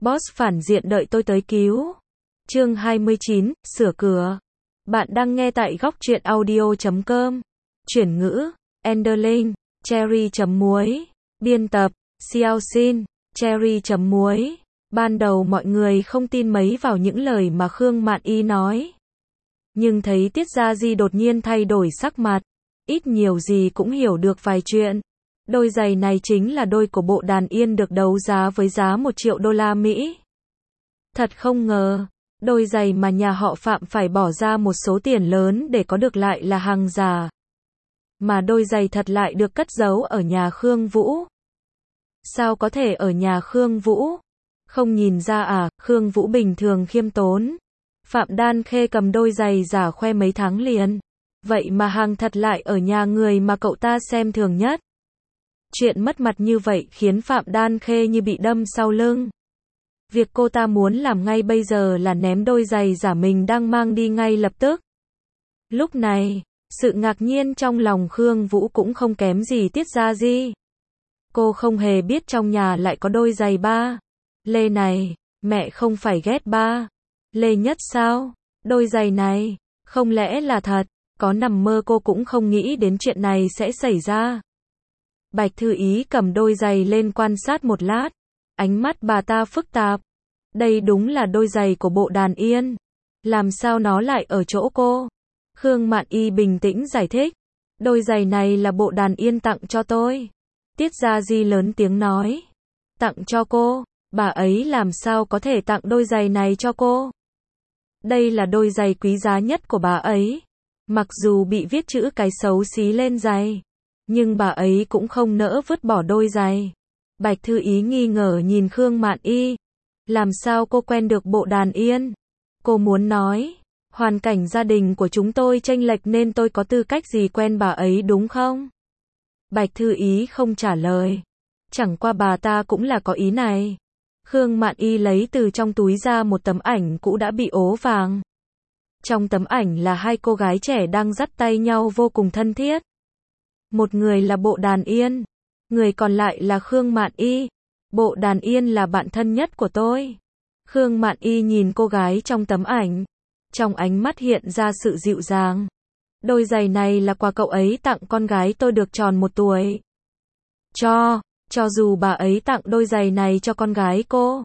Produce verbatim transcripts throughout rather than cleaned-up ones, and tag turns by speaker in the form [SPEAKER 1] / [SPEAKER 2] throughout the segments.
[SPEAKER 1] Boss phản diện đợi tôi tới cứu. Chương hai mươi chín, sửa cửa. Bạn đang nghe tại góc truyện audio chấm com. Chuyển ngữ, Enderlin, Cherry chấm muối. Biên tập, Xiao Xin, Cherry chấm muối. Ban đầu mọi người không tin mấy vào những lời mà Khương Mạn Y nói. Nhưng thấy Tiết Gia Di đột nhiên thay đổi sắc mặt. Ít nhiều gì cũng hiểu được vài chuyện. Đôi giày này chính là đôi của Bộ Đàn Yên được đấu giá với giá một triệu đô la Mỹ. Thật không ngờ, đôi giày mà nhà họ Phạm phải bỏ ra một số tiền lớn để có được lại là hàng giả. Mà đôi giày thật lại được cất giấu ở nhà Khương Vũ. Sao có thể ở nhà Khương Vũ? Không nhìn ra à, Khương Vũ bình thường khiêm tốn. Phạm Đan Khê cầm đôi giày giả khoe mấy tháng liền. Vậy mà hàng thật lại ở nhà người mà cậu ta xem thường nhất. Chuyện mất mặt như vậy khiến Phạm Đan Khê như bị đâm sau lưng. Việc cô ta muốn làm ngay bây giờ là ném đôi giày giả mình đang mang đi ngay lập tức. Lúc này, sự ngạc nhiên trong lòng Khương Vũ cũng không kém gì Tiết Gia Di. Cô không hề biết trong nhà lại có đôi giày ba lê này, mẹ không phải ghét ba lê nhất sao? Đôi giày này, không lẽ là thật? Có nằm mơ cô cũng không nghĩ đến chuyện này sẽ xảy ra. Bạch Thư Ý cầm đôi giày lên quan sát một lát. Ánh mắt bà ta phức tạp. Đây đúng là đôi giày của Bộ Đàn Yên. Làm sao nó lại ở chỗ cô? Khương Mạn Y bình tĩnh giải thích. Đôi giày này là Bộ Đàn Yên tặng cho tôi. Tiết Gia Di lớn tiếng nói. Tặng cho cô? Bà ấy làm sao có thể tặng đôi giày này cho cô? Đây là đôi giày quý giá nhất của bà ấy. Mặc dù bị viết chữ cái xấu xí lên giày, nhưng bà ấy cũng không nỡ vứt bỏ đôi giày. Bạch Thư Ý nghi ngờ nhìn Khương Mạn Y. Làm sao cô quen được Bộ Đàn Yên? Cô muốn nói, hoàn cảnh gia đình của chúng tôi chênh lệch nên tôi có tư cách gì quen bà ấy đúng không? Bạch Thư Ý không trả lời. Chẳng qua bà ta cũng là có ý này. Khương Mạn Y lấy từ trong túi ra một tấm ảnh cũ đã bị ố vàng. Trong tấm ảnh là hai cô gái trẻ đang dắt tay nhau vô cùng thân thiết. Một người là Bộ Đàn Yên, người còn lại là Khương Mạn Y. Bộ Đàn Yên là bạn thân nhất của tôi. Khương Mạn Y nhìn cô gái trong tấm ảnh. Trong ánh mắt hiện ra sự dịu dàng. Đôi giày này là quà cậu ấy tặng con gái tôi được tròn một tuổi. Cho, cho dù bà ấy tặng đôi giày này cho con gái cô.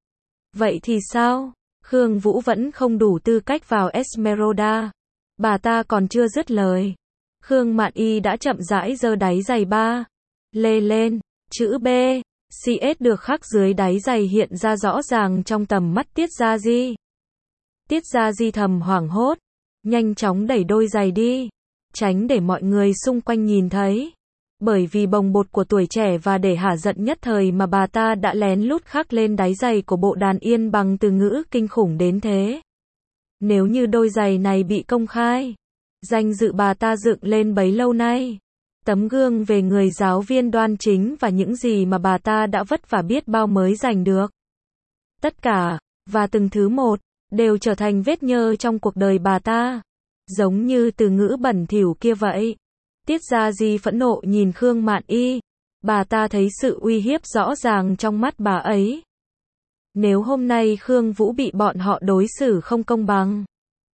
[SPEAKER 1] Vậy thì sao? Khương Vũ vẫn không đủ tư cách vào Esmeralda. Bà ta còn chưa dứt lời. Khương Mạn Y đã chậm rãi giơ đáy giày ba lê lên. Chữ B, xê ét được khắc dưới đáy giày hiện ra rõ ràng trong tầm mắt Tiết Gia Di. Tiết Gia Di thầm hoảng hốt. Nhanh chóng đẩy đôi giày đi. Tránh để mọi người xung quanh nhìn thấy. Bởi vì bồng bột của tuổi trẻ và để hả giận nhất thời mà bà ta đã lén lút khắc lên đáy giày của Bộ Đàn Yên bằng từ ngữ kinh khủng đến thế. Nếu như đôi giày này bị công khai, danh dự bà ta dựng lên bấy lâu nay, tấm gương về người giáo viên đoan chính và những gì mà bà ta đã vất vả biết bao mới giành được. Tất cả, và từng thứ một, đều trở thành vết nhơ trong cuộc đời bà ta. Giống như từ ngữ bẩn thỉu kia vậy. Tiết Gia Di phẫn nộ nhìn Khương Mạn Y. Bà ta thấy sự uy hiếp rõ ràng trong mắt bà ấy. Nếu hôm nay Khương Vũ bị bọn họ đối xử không công bằng,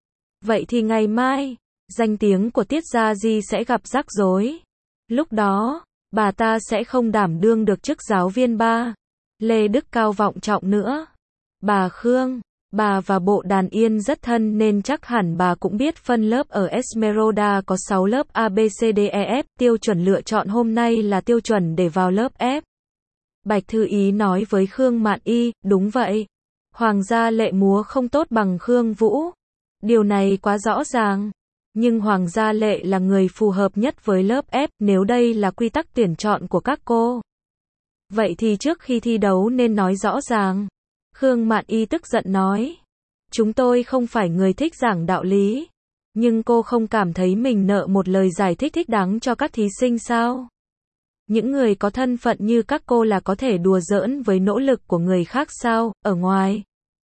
[SPEAKER 1] vậy thì ngày mai, danh tiếng của Tiết Gia Di sẽ gặp rắc rối. Lúc đó, bà ta sẽ không đảm đương được chức giáo viên ba lê đức cao vọng trọng nữa. Bà Khương, bà và Bộ Đàn Yên rất thân nên chắc hẳn bà cũng biết phân lớp ở Esmeralda có sáu lớp A B C D E F, tiêu chuẩn lựa chọn hôm nay là tiêu chuẩn để vào lớp F. Bạch Thư Ý nói với Khương Mạn Y, đúng vậy. Hoàng gia Lệ múa không tốt bằng Khương Vũ. Điều này quá rõ ràng. Nhưng Hoàng gia Lệ là người phù hợp nhất với lớp F, nếu đây là quy tắc tuyển chọn của các cô. Vậy thì trước khi thi đấu nên nói rõ ràng. Khương Mạn Y tức giận nói. Chúng tôi không phải người thích giảng đạo lý. Nhưng cô không cảm thấy mình nợ một lời giải thích thích đáng cho các thí sinh sao? Những người có thân phận như các cô là có thể đùa giỡn với nỗ lực của người khác sao? Ở ngoài,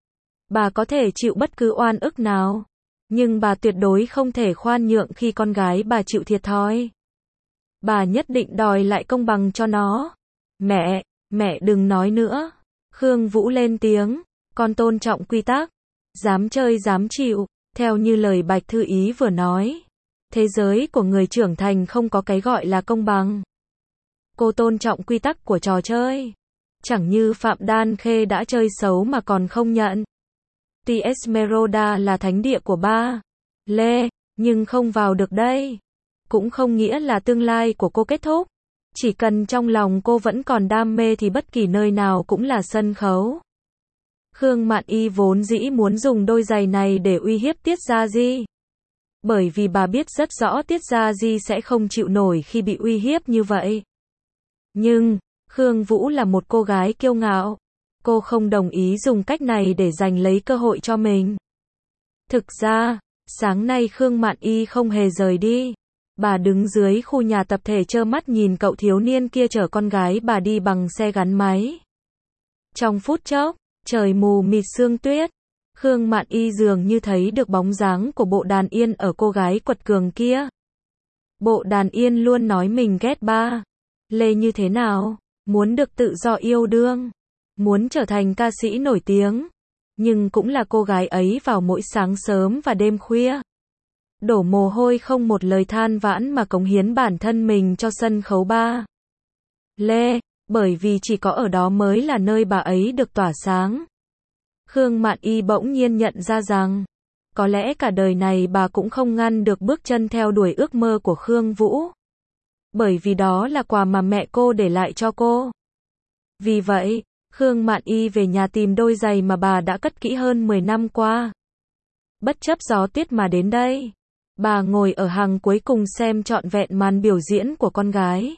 [SPEAKER 1] bà có thể chịu bất cứ oan ức nào. Nhưng bà tuyệt đối không thể khoan nhượng khi con gái bà chịu thiệt thòi. Bà nhất định đòi lại công bằng cho nó. Mẹ, mẹ đừng nói nữa. Khương Vũ lên tiếng, con tôn trọng quy tắc, dám chơi dám chịu, theo như lời Bạch Thư Ý vừa nói. Thế giới của người trưởng thành không có cái gọi là công bằng. Cô tôn trọng quy tắc của trò chơi. Chẳng như Phạm Đan Khê đã chơi xấu mà còn không nhận. Tuy Esmeralda là thánh địa của ba Lê, nhưng không vào được đây. Cũng không nghĩa là tương lai của cô kết thúc. Chỉ cần trong lòng cô vẫn còn đam mê thì bất kỳ nơi nào cũng là sân khấu. Khương Mạn Y vốn dĩ muốn dùng đôi giày này để uy hiếp Tiết Gia Di. Bởi vì bà biết rất rõ Tiết Gia Di sẽ không chịu nổi khi bị uy hiếp như vậy. Nhưng, Khương Vũ là một cô gái kiêu ngạo. Cô không đồng ý dùng cách này để giành lấy cơ hội cho mình. Thực ra, sáng nay Khương Mạn Y không hề rời đi. Bà đứng dưới khu nhà tập thể trơ mắt nhìn cậu thiếu niên kia chở con gái bà đi bằng xe gắn máy. Trong phút chốc, trời mù mịt sương tuyết. Khương Mạn Y dường như thấy được bóng dáng của Bộ Đàn Yên ở cô gái quật cường kia. Bộ Đàn Yên luôn nói mình ghét ba Lê như thế nào, muốn được tự do yêu đương, muốn trở thành ca sĩ nổi tiếng. Nhưng cũng là cô gái ấy vào mỗi sáng sớm và đêm khuya. Đổ mồ hôi không một lời than vãn mà cống hiến bản thân mình cho sân khấu ba Lê, bởi vì chỉ có ở đó mới là nơi bà ấy được tỏa sáng. Khương Mạn Y bỗng nhiên nhận ra rằng, có lẽ cả đời này bà cũng không ngăn được bước chân theo đuổi ước mơ của Khương Vũ. Bởi vì đó là quà mà mẹ cô để lại cho cô. Vì vậy, Khương Mạn Y về nhà tìm đôi giày mà bà đã cất kỹ hơn mười năm qua. Bất chấp gió tuyết mà đến đây, bà ngồi ở hàng cuối cùng xem trọn vẹn màn biểu diễn của con gái.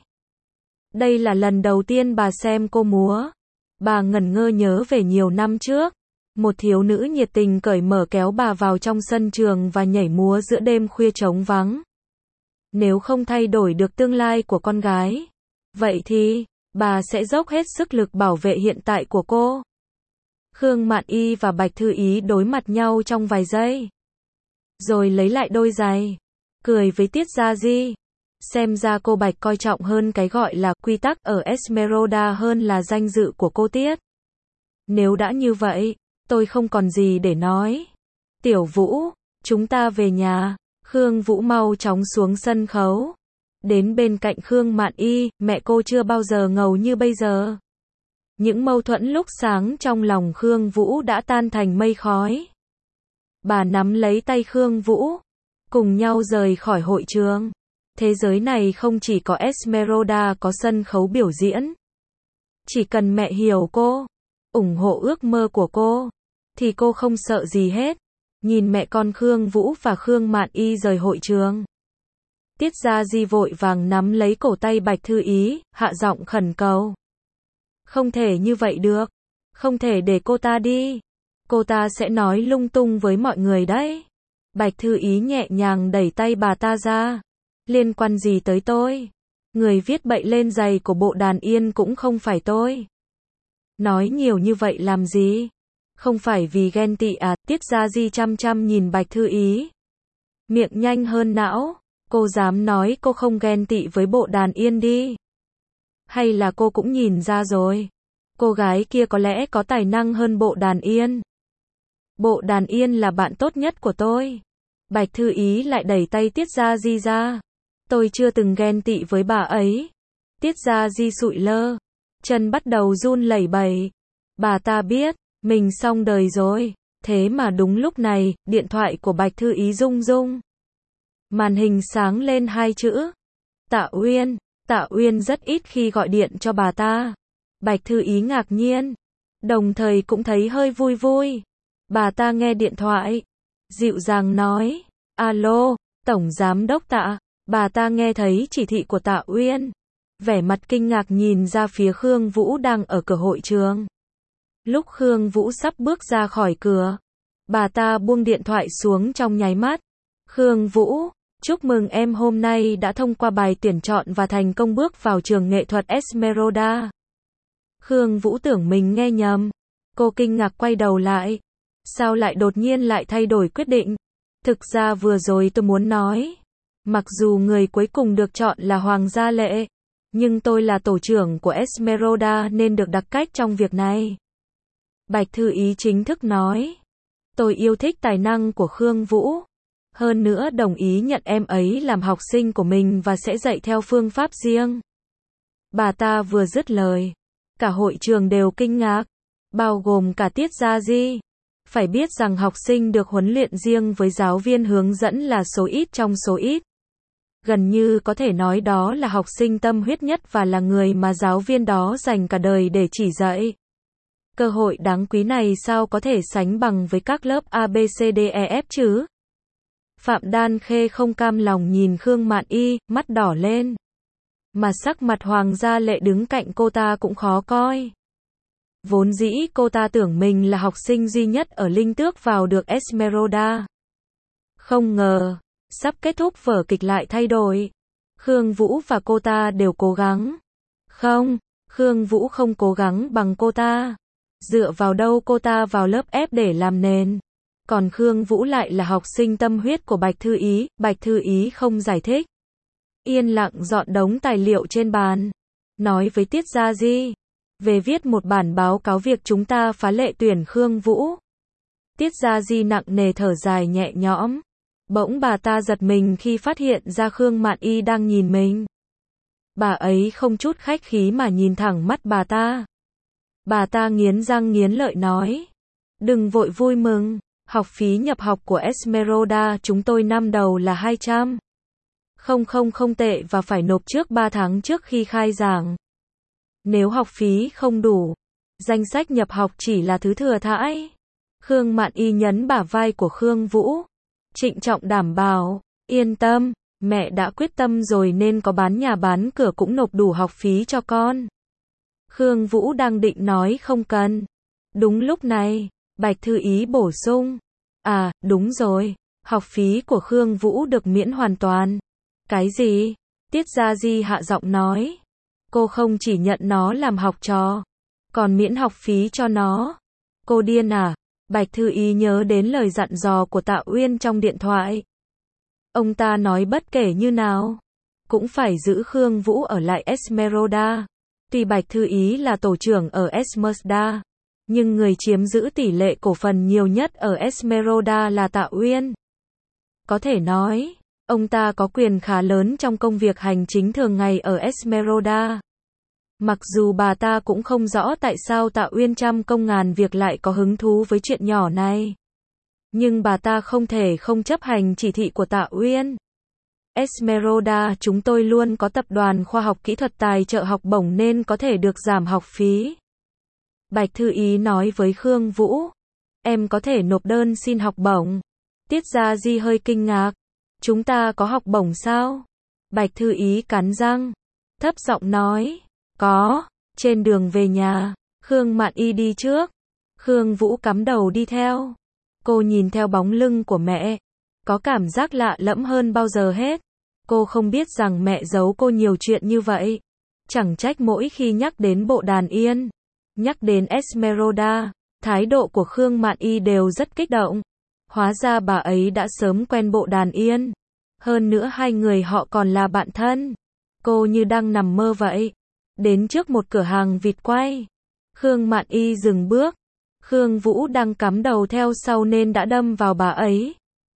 [SPEAKER 1] Đây là lần đầu tiên bà xem cô múa. Bà ngẩn ngơ nhớ về nhiều năm trước. Một thiếu nữ nhiệt tình cởi mở kéo bà vào trong sân trường và nhảy múa giữa đêm khuya trống vắng. Nếu không thay đổi được tương lai của con gái, vậy thì, bà sẽ dốc hết sức lực bảo vệ hiện tại của cô. Khương Mạn Y và Bạch Thư Ý đối mặt nhau trong vài giây. Rồi lấy lại đôi giày. Cười với Tiết Gia Di. Xem ra cô Bạch coi trọng hơn cái gọi là quy tắc ở Esmeralda hơn là danh dự của cô Tiết. Nếu đã như vậy, tôi không còn gì để nói. Tiểu Vũ, chúng ta về nhà. Khương Vũ mau chóng xuống sân khấu. Đến bên cạnh Khương Mạn Y, mẹ cô chưa bao giờ ngầu như bây giờ. Những mâu thuẫn lúc sáng trong lòng Khương Vũ đã tan thành mây khói. Bà nắm lấy tay Khương Vũ, cùng nhau rời khỏi hội trường. Thế giới này không chỉ có Esmeralda có sân khấu biểu diễn. Chỉ cần mẹ hiểu cô, ủng hộ ước mơ của cô, thì cô không sợ gì hết. Nhìn mẹ con Khương Vũ và Khương Mạn Y rời hội trường. Tiết Gia Di vội vàng nắm lấy cổ tay Bạch Thư Ý, hạ giọng khẩn cầu. Không thể như vậy được. Không thể để cô ta đi. Cô ta sẽ nói lung tung với mọi người đấy. Bạch Thư Ý nhẹ nhàng đẩy tay bà ta ra. Liên quan gì tới tôi? Người viết bậy lên giày của Bộ Đàn Yên cũng không phải tôi. Nói nhiều như vậy làm gì? Không phải vì ghen tị à? Tiết Gia Di chăm chăm nhìn Bạch Thư Ý. Miệng nhanh hơn não. Cô dám nói cô không ghen tị với Bộ Đàn Yên đi. Hay là cô cũng nhìn ra rồi. Cô gái kia có lẽ có tài năng hơn Bộ Đàn Yên. Bộ Đàn Yên là bạn tốt nhất của tôi. Bạch Thư Ý lại đẩy tay Tiết Gia Di ra. Tôi chưa từng ghen tị với bà ấy. Tiết Gia Di sụi lơ. Chân bắt đầu run lẩy bẩy. Bà ta biết, mình xong đời rồi. Thế mà đúng lúc này, điện thoại của Bạch Thư Ý rung rung. Màn hình sáng lên hai chữ. Tạ Uyên. Tạ Uyên rất ít khi gọi điện cho bà ta. Bạch Thư Ý ngạc nhiên. Đồng thời cũng thấy hơi vui vui. Bà ta nghe điện thoại. Dịu dàng nói. Alo, Tổng Giám Đốc Tạ. Bà ta nghe thấy chỉ thị của Tạ Uyên. Vẻ mặt kinh ngạc nhìn ra phía Khương Vũ đang ở cửa hội trường. Lúc Khương Vũ sắp bước ra khỏi cửa, bà ta buông điện thoại xuống trong nháy mắt. Khương Vũ, chúc mừng em hôm nay đã thông qua bài tuyển chọn và thành công bước vào trường nghệ thuật Esmeralda. Khương Vũ tưởng mình nghe nhầm. Cô kinh ngạc quay đầu lại. Sao lại đột nhiên lại thay đổi quyết định? Thực ra vừa rồi tôi muốn nói. Mặc dù người cuối cùng được chọn là Hoàng Gia Lệ, nhưng tôi là tổ trưởng của Esmeralda nên được đặc cách trong việc này. Bạch Thư Ý chính thức nói. Tôi yêu thích tài năng của Khương Vũ. Hơn nữa đồng ý nhận em ấy làm học sinh của mình và sẽ dạy theo phương pháp riêng. Bà ta vừa dứt lời. Cả hội trường đều kinh ngạc. Bao gồm cả Tiết Gia Di. Phải biết rằng học sinh được huấn luyện riêng với giáo viên hướng dẫn là số ít trong số ít. Gần như có thể nói đó là học sinh tâm huyết nhất và là người mà giáo viên đó dành cả đời để chỉ dạy. Cơ hội đáng quý này sao có thể sánh bằng với các lớp A B C D E F chứ? Phạm Đan Khê không cam lòng nhìn Khương Mạn Y, mắt đỏ lên. Mà sắc mặt Hoàng Gia Lệ đứng cạnh cô ta cũng khó coi. Vốn dĩ cô ta tưởng mình là học sinh duy nhất ở Linh Tước vào được Esmeralda. Không ngờ, sắp kết thúc vở kịch lại thay đổi. Khương Vũ và cô ta đều cố gắng. Không, Khương Vũ không cố gắng bằng cô ta. Dựa vào đâu cô ta vào lớp ép để làm nền. Còn Khương Vũ lại là học sinh tâm huyết của Bạch Thư Ý, Bạch Thư Ý không giải thích. Yên lặng dọn đống tài liệu trên bàn. Nói với Tiết Gia Di. Về viết một bản báo cáo việc chúng ta phá lệ tuyển Khương Vũ. Tiết Gia Di nặng nề thở dài nhẹ nhõm. Bỗng bà ta giật mình khi phát hiện ra Khương Mạn Y đang nhìn mình. Bà ấy không chút khách khí mà nhìn thẳng mắt bà ta. Bà ta nghiến răng nghiến lợi nói. Đừng vội vui mừng. Học phí nhập học của Esmeralda chúng tôi năm đầu là hai trăm. Không không không tệ và phải nộp trước ba tháng trước khi khai giảng. Nếu học phí không đủ, danh sách nhập học chỉ là thứ thừa thãi. Khương Mạn Y nhấn bả vai của Khương Vũ. Trịnh trọng đảm bảo, yên tâm, mẹ đã quyết tâm rồi nên có bán nhà bán cửa cũng nộp đủ học phí cho con. Khương Vũ đang định nói không cần. Đúng lúc này, Bạch Thư Ý bổ sung. À, đúng rồi, học phí của Khương Vũ được miễn hoàn toàn. Cái gì? Tiết Gia Di hạ giọng nói. Cô không chỉ nhận nó làm học trò, còn miễn học phí cho nó. Cô điên à? Bạch Thư Ý nhớ đến lời dặn dò của Tạ Uyên trong điện thoại. Ông ta nói bất kể như nào, cũng phải giữ Khương Vũ ở lại Esmeralda. Tuy Bạch Thư Ý là tổ trưởng ở Esmeralda, nhưng người chiếm giữ tỷ lệ cổ phần nhiều nhất ở Esmeralda là Tạ Uyên. Có thể nói, ông ta có quyền khá lớn trong công việc hành chính thường ngày ở Esmeralda. Mặc dù bà ta cũng không rõ tại sao Tạ Uyên trăm công ngàn việc lại có hứng thú với chuyện nhỏ này. Nhưng bà ta không thể không chấp hành chỉ thị của Tạ Uyên. Esmeralda chúng tôi luôn có tập đoàn khoa học kỹ thuật tài trợ học bổng nên có thể được giảm học phí. Bạch Thư Ý nói với Khương Vũ. Em có thể nộp đơn xin học bổng. Tiết Gia Di hơi kinh ngạc. Chúng ta có học bổng sao? Bạch Thư Ý cắn răng. Thấp giọng nói. Có. Trên đường về nhà, Khương Mạn Y đi trước. Khương Vũ cắm đầu đi theo. Cô nhìn theo bóng lưng của mẹ. Có cảm giác lạ lẫm hơn bao giờ hết. Cô không biết rằng mẹ giấu cô nhiều chuyện như vậy. Chẳng trách mỗi khi nhắc đến bộ đàn yên, nhắc đến Esmeralda, thái độ của Khương Mạn Y đều rất kích động. Hóa ra bà ấy đã sớm quen bộ đàn yên. Hơn nữa hai người họ còn là bạn thân. Cô như đang nằm mơ vậy. Đến trước một cửa hàng vịt quay. Khương Mạn Y dừng bước. Khương Vũ đang cắm đầu theo sau nên đã đâm vào bà ấy.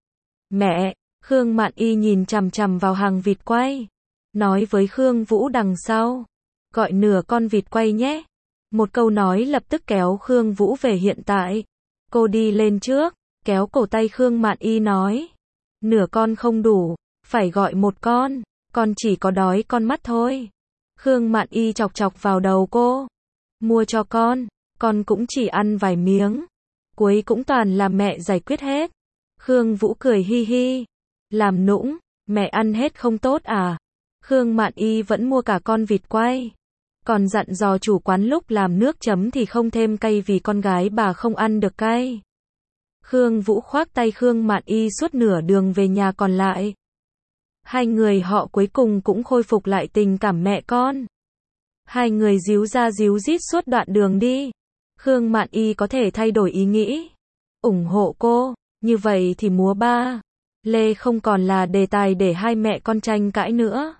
[SPEAKER 1] Mẹ, Khương Mạn Y nhìn chằm chằm vào hàng vịt quay. Nói với Khương Vũ đằng sau. Gọi nửa con vịt quay nhé. Một câu nói lập tức kéo Khương Vũ về hiện tại. Cô đi lên trước, kéo cổ tay Khương Mạn Y nói. Nửa con không đủ, phải gọi một con. Con chỉ có đói con mắt thôi. Khương Mạn Y chọc chọc vào đầu cô. Mua cho con, con cũng chỉ ăn vài miếng. Cuối cũng toàn là mẹ giải quyết hết. Khương Vũ cười hi hi. Làm nũng, mẹ ăn hết không tốt à? Khương Mạn Y vẫn mua cả con vịt quay. Còn dặn dò chủ quán lúc làm nước chấm thì không thêm cay vì con gái bà không ăn được cay. Khương Vũ khoác tay Khương Mạn Y suốt nửa đường về nhà còn lại. Hai người họ cuối cùng cũng khôi phục lại tình cảm mẹ con. Hai người díu ra díu dít suốt đoạn đường đi. Khương Mạn Y có thể thay đổi ý nghĩ, ủng hộ cô, như vậy thì múa ba lê không còn là đề tài để hai mẹ con tranh cãi nữa.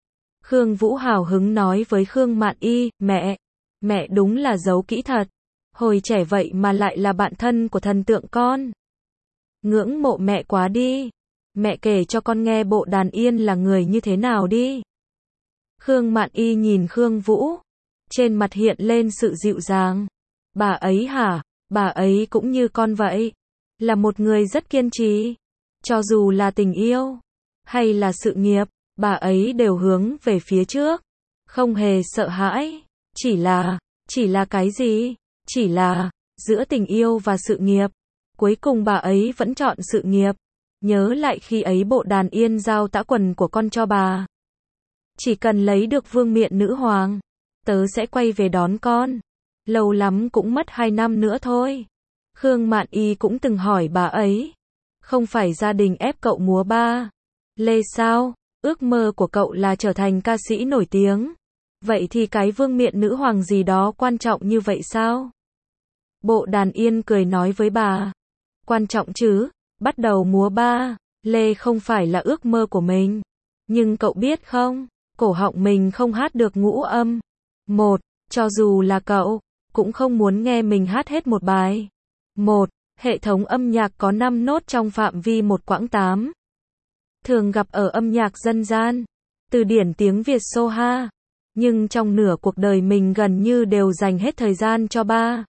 [SPEAKER 1] Khương Vũ hào hứng nói với Khương Mạn Y, mẹ, mẹ đúng là giấu kỹ thật. Hồi trẻ vậy mà lại là bạn thân của thần tượng con. Ngưỡng mộ mẹ quá đi. Mẹ kể cho con nghe bộ đàn yên là người như thế nào đi. Khương Mạn Y nhìn Khương Vũ. Trên mặt hiện lên sự dịu dàng. Bà ấy hả? Bà ấy cũng như con vậy. Là một người rất kiên trì. Cho dù là tình yêu, hay là sự nghiệp, bà ấy đều hướng về phía trước. Không hề sợ hãi. Chỉ là, chỉ là cái gì? Chỉ là, giữa tình yêu và sự nghiệp. Cuối cùng bà ấy vẫn chọn sự nghiệp. Nhớ lại khi ấy bộ đàn yên giao tã quần của con cho bà. Chỉ cần lấy được vương miện nữ hoàng, tớ sẽ quay về đón con. Lâu lắm cũng mất hai năm nữa thôi. Khương Mạn Y cũng từng hỏi bà ấy. Không phải gia đình ép cậu múa ba lê sao? Ước mơ của cậu là trở thành ca sĩ nổi tiếng. Vậy thì cái vương miện nữ hoàng gì đó quan trọng như vậy sao? Bộ đàn yên cười nói với bà. Quan trọng chứ, bắt đầu múa ba lê không phải là ước mơ của mình. Nhưng cậu biết không, cổ họng mình không hát được ngũ âm. Một, cho dù là cậu, cũng không muốn nghe mình hát hết một bài. Một, hệ thống âm nhạc có năm nốt trong phạm vi một quãng tám. Thường gặp ở âm nhạc dân gian, từ điển tiếng Việt Soha. Nhưng trong nửa cuộc đời mình gần như đều dành hết thời gian cho ba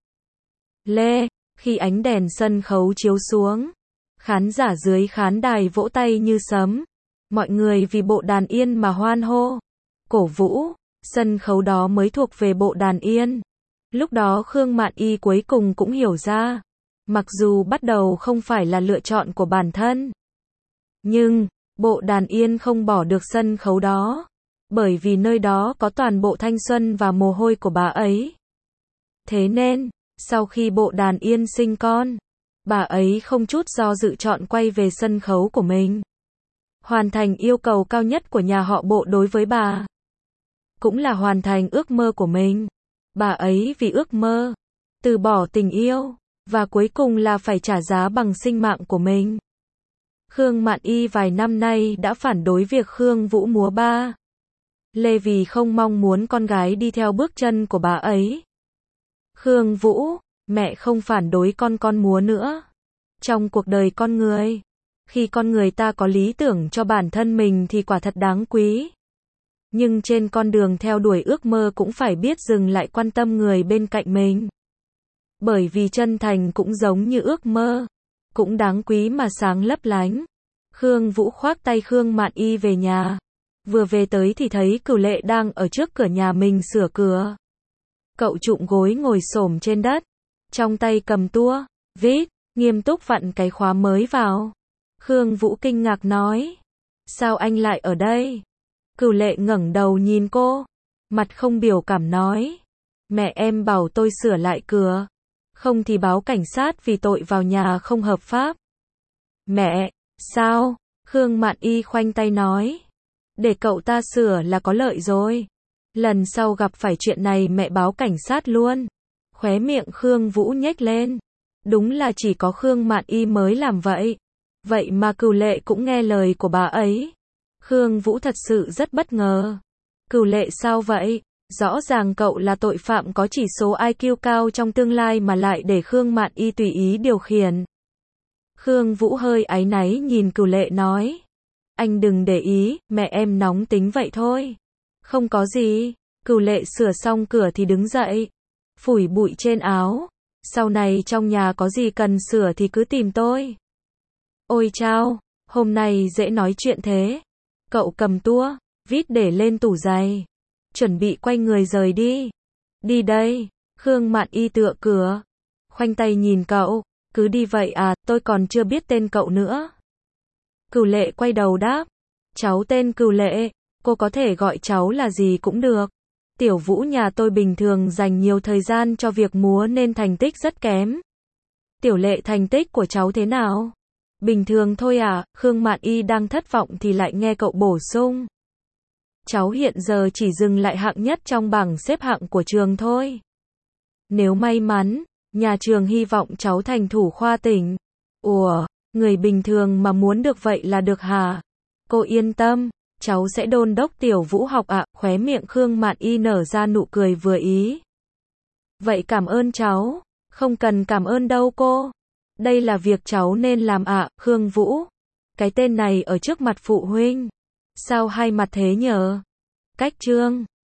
[SPEAKER 1] lê. Khi ánh đèn sân khấu chiếu xuống, khán giả dưới khán đài vỗ tay như sấm. Mọi người vì bộ đàn yên mà hoan hô, cổ vũ. Sân khấu đó mới thuộc về bộ đàn yên. Lúc đó Khương Mạn Y cuối cùng cũng hiểu ra. Mặc dù bắt đầu không phải là lựa chọn của bản thân, nhưng bộ đàn yên không bỏ được sân khấu đó. Bởi vì nơi đó có toàn bộ thanh xuân và mồ hôi của bà ấy. Thế nên, sau khi bộ đàn yên sinh con, bà ấy không chút do dự chọn quay về sân khấu của mình. Hoàn thành yêu cầu cao nhất của nhà họ bộ đối với bà. Cũng là hoàn thành ước mơ của mình. Bà ấy vì ước mơ, từ bỏ tình yêu, và cuối cùng là phải trả giá bằng sinh mạng của mình. Khương Mạn Y vài năm nay đã phản đối việc Khương Vũ múa ba lê vì không mong muốn con gái đi theo bước chân của bà ấy. Khương Vũ, mẹ không phản đối con con múa nữa. Trong cuộc đời con người, khi con người ta có lý tưởng cho bản thân mình thì quả thật đáng quý. Nhưng trên con đường theo đuổi ước mơ cũng phải biết dừng lại quan tâm người bên cạnh mình. Bởi vì chân thành cũng giống như ước mơ, cũng đáng quý mà sáng lấp lánh. Khương Vũ khoác tay Khương Mạn Y về nhà. Vừa về tới thì thấy Cửu Lệ đang ở trước cửa nhà mình sửa cửa. Cậu trụm gối ngồi xổm trên đất, trong tay cầm tua vít, nghiêm túc vặn cái khóa mới vào. Khương Vũ kinh ngạc nói, sao anh lại ở đây? Cửu Lệ ngẩng đầu nhìn cô, mặt không biểu cảm nói, mẹ em bảo tôi sửa lại cửa, không thì báo cảnh sát vì tội vào nhà không hợp pháp. Mẹ, sao? Khương Mạn Y khoanh tay nói, để cậu ta sửa là có lợi rồi. Lần sau gặp phải chuyện này mẹ báo cảnh sát luôn. Khóe miệng Khương Vũ nhếch lên. Đúng là chỉ có Khương Mạn Y mới làm vậy. Vậy mà Cửu Lệ cũng nghe lời của bà ấy. Khương Vũ thật sự rất bất ngờ. Cửu Lệ sao vậy? Rõ ràng cậu là tội phạm có chỉ số i kiu cao trong tương lai mà lại để Khương Mạn Y tùy ý điều khiển. Khương Vũ hơi áy náy nhìn Cửu Lệ nói, anh đừng để ý, mẹ em nóng tính vậy thôi. Không có gì. Cửu Lệ sửa xong cửa thì đứng dậy, phủi bụi trên áo. Sau này trong nhà có gì cần sửa thì cứ tìm tôi. Ôi chao, hôm nay dễ nói chuyện thế. Cậu cầm tua vít để lên tủ giày, chuẩn bị quay người rời đi. Đi đây. Khương Mạn Y tựa cửa, khoanh tay nhìn cậu. Cứ đi vậy à, tôi còn chưa biết tên cậu nữa. Cửu Lệ quay đầu đáp, cháu tên Cửu Lệ, cô có thể gọi cháu là gì cũng được. Tiểu Vũ nhà tôi bình thường dành nhiều thời gian cho việc múa nên thành tích rất kém. Tiểu Lệ thành tích của cháu thế nào? Bình thường thôi à? Khương Mạn Y đang thất vọng thì lại nghe cậu bổ sung, cháu hiện giờ chỉ dừng lại hạng nhất trong bảng xếp hạng của trường thôi. Nếu may mắn, nhà trường hy vọng cháu thành thủ khoa tỉnh. Ủa, người bình thường mà muốn được vậy là được hả? Cô yên tâm, cháu sẽ đôn đốc Tiểu Vũ học ạ. Khóe miệng Khương Mạn Y nở ra nụ cười vừa ý. Vậy cảm ơn cháu. Không cần cảm ơn đâu cô. Đây là việc cháu nên làm ạ, Khương Vũ. Cái tên này ở trước mặt phụ huynh. Sao hai mặt thế nhờ? Cách Trương.